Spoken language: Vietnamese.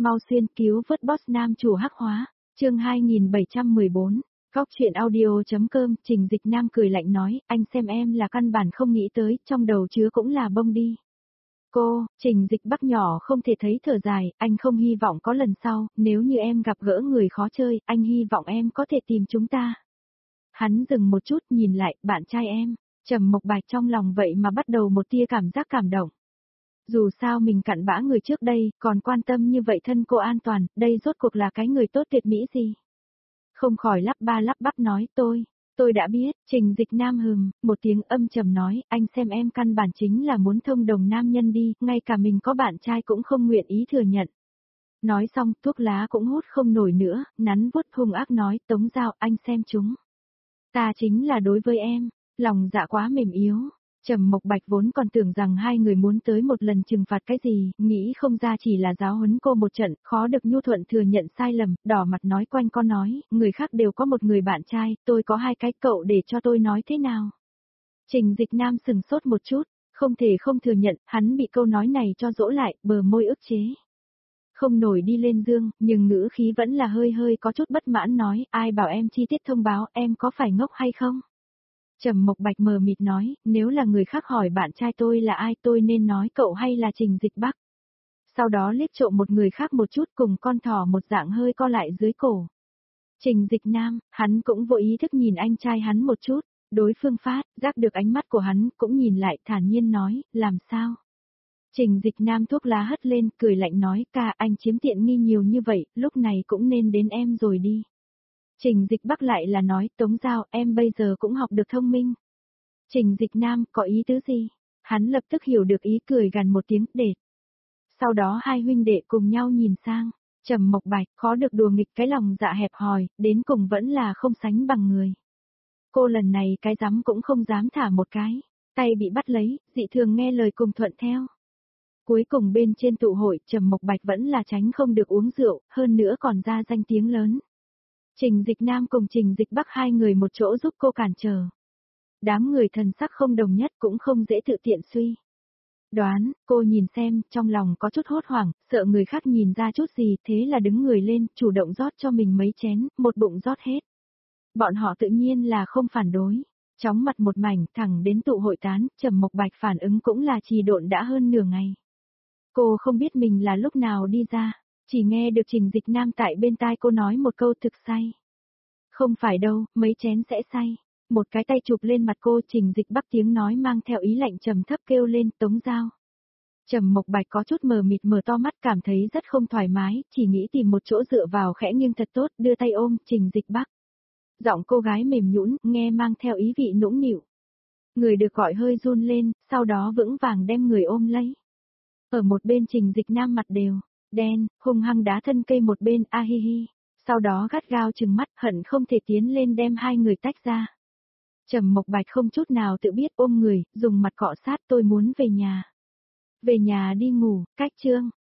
mau xuyên cứu vớt boss nam chủ hắc hóa, chương 2714, Góc truyện audio.com, Trình Dịch Nam cười lạnh nói, anh xem em là căn bản không nghĩ tới, trong đầu chứa cũng là bông đi. Cô, Trình Dịch Bắc nhỏ không thể thấy thở dài, anh không hy vọng có lần sau, nếu như em gặp gỡ người khó chơi, anh hy vọng em có thể tìm chúng ta. Hắn dừng một chút nhìn lại, bạn trai em, Trầm Mộc Bạch trong lòng vậy mà bắt đầu một tia cảm giác cảm động. Dù sao mình cặn bã người trước đây, còn quan tâm như vậy thân cô an toàn, đây rốt cuộc là cái người tốt tuyệt mỹ gì. Không khỏi lắp ba lắp bắp nói tôi đã biết, Trình Dịch Nam một tiếng âm trầm nói, anh xem em căn bản chính là muốn thông đồng nam nhân đi, ngay cả mình có bạn trai cũng không nguyện ý thừa nhận. Nói xong, thuốc lá cũng hút không nổi nữa, nắn vuốt hung ác nói, Tống Giao, anh xem chúng. Ta chính là đối với em, lòng dạ quá mềm yếu. Trầm Mộc Bạch vốn còn tưởng rằng hai người muốn tới một lần trừng phạt cái gì, nghĩ không ra chỉ là giáo huấn cô một trận, khó được nhu thuận thừa nhận sai lầm, đỏ mặt nói quanh con nói, người khác đều có một người bạn trai, tôi có hai cái, cậu để cho tôi nói thế nào. Trình Dịch Nam sừng sốt một chút, không thể không thừa nhận, hắn bị câu nói này cho dỗ lại, bờ môi ức chế. Không nổi đi lên dương, nhưng ngữ khí vẫn là hơi có chút bất mãn nói, ai bảo em chi tiết thông báo, em có phải ngốc hay không? Trầm Mộc Bạch mờ mịt nói, nếu là người khác hỏi bạn trai tôi là ai tôi nên nói cậu hay là Trình Dịch Bắc. Sau đó liếc trộm một người khác một chút cùng con thỏ một dạng hơi co lại dưới cổ. Trình Dịch Nam, hắn cũng vô ý thức nhìn anh trai hắn một chút, đối phương phát, giác được ánh mắt của hắn, cũng nhìn lại thản nhiên nói, làm sao? Trình Dịch Nam thuốc lá hất lên, cười lạnh nói, ca anh chiếm tiện nghi nhiều như vậy, lúc này cũng nên đến em rồi đi. Trình Dịch Bắc lại là nói, Tống Giao, em bây giờ cũng học được thông minh. Trình Dịch Nam, có ý tứ gì? Hắn lập tức hiểu được ý cười gằn một tiếng, đệt. Sau đó hai huynh đệ cùng nhau nhìn sang, Trầm Mộc Bạch, khó được đùa nghịch cái lòng dạ hẹp hòi, đến cùng vẫn là không sánh bằng người. Cô lần này cái dám cũng không dám thả một cái, tay bị bắt lấy, dị thường nghe lời cùng thuận theo. Cuối cùng bên trên tụ hội, Trầm Mộc Bạch vẫn là tránh không được uống rượu, hơn nữa còn ra danh tiếng lớn. Trình Dịch Nam cùng Trình Dịch Bắc hai người một chỗ giúp cô cản trở. Đám người thần sắc không đồng nhất cũng không dễ tự tiện suy đoán, cô nhìn xem, trong lòng có chút hốt hoảng, sợ người khác nhìn ra chút gì, thế là đứng người lên, chủ động rót cho mình mấy chén, một bụng rót hết. Bọn họ tự nhiên là không phản đối, chóng mặt một mảnh, thẳng đến tụ hội tán, Trầm Mộc Bạch phản ứng cũng là trì độn đã hơn nửa ngày. Cô không biết mình là lúc nào đi ra, chỉ nghe được Trình Dịch Nam tại bên tai cô nói một câu thực say. Không phải đâu, mấy chén sẽ say. Một cái tay chụp lên mặt cô, Trình Dịch Bắc tiếng nói mang theo ý lạnh trầm thấp kêu lên, Tống Giao. Trầm Mộc Bạch có chút mờ mịt mở to mắt cảm thấy rất không thoải mái, chỉ nghĩ tìm một chỗ dựa vào khẽ nghiêng thật tốt, đưa tay ôm Trình Dịch Bắc. Giọng cô gái mềm nhũn, nghe mang theo ý vị nũng nịu. Người được gọi hơi run lên, sau đó vững vàng đem người ôm lấy. Ở một bên Trình Dịch Nam mặt đều đen, hung hăng đá thân cây một bên, a hi hi. Sau đó gắt gao trừng mắt, hận không thể tiến lên đem hai người tách ra. Trầm Mộc Bạch không chút nào tự biết ôm người, dùng mặt cọ sát, tôi muốn về nhà. Về nhà đi ngủ, cách chương.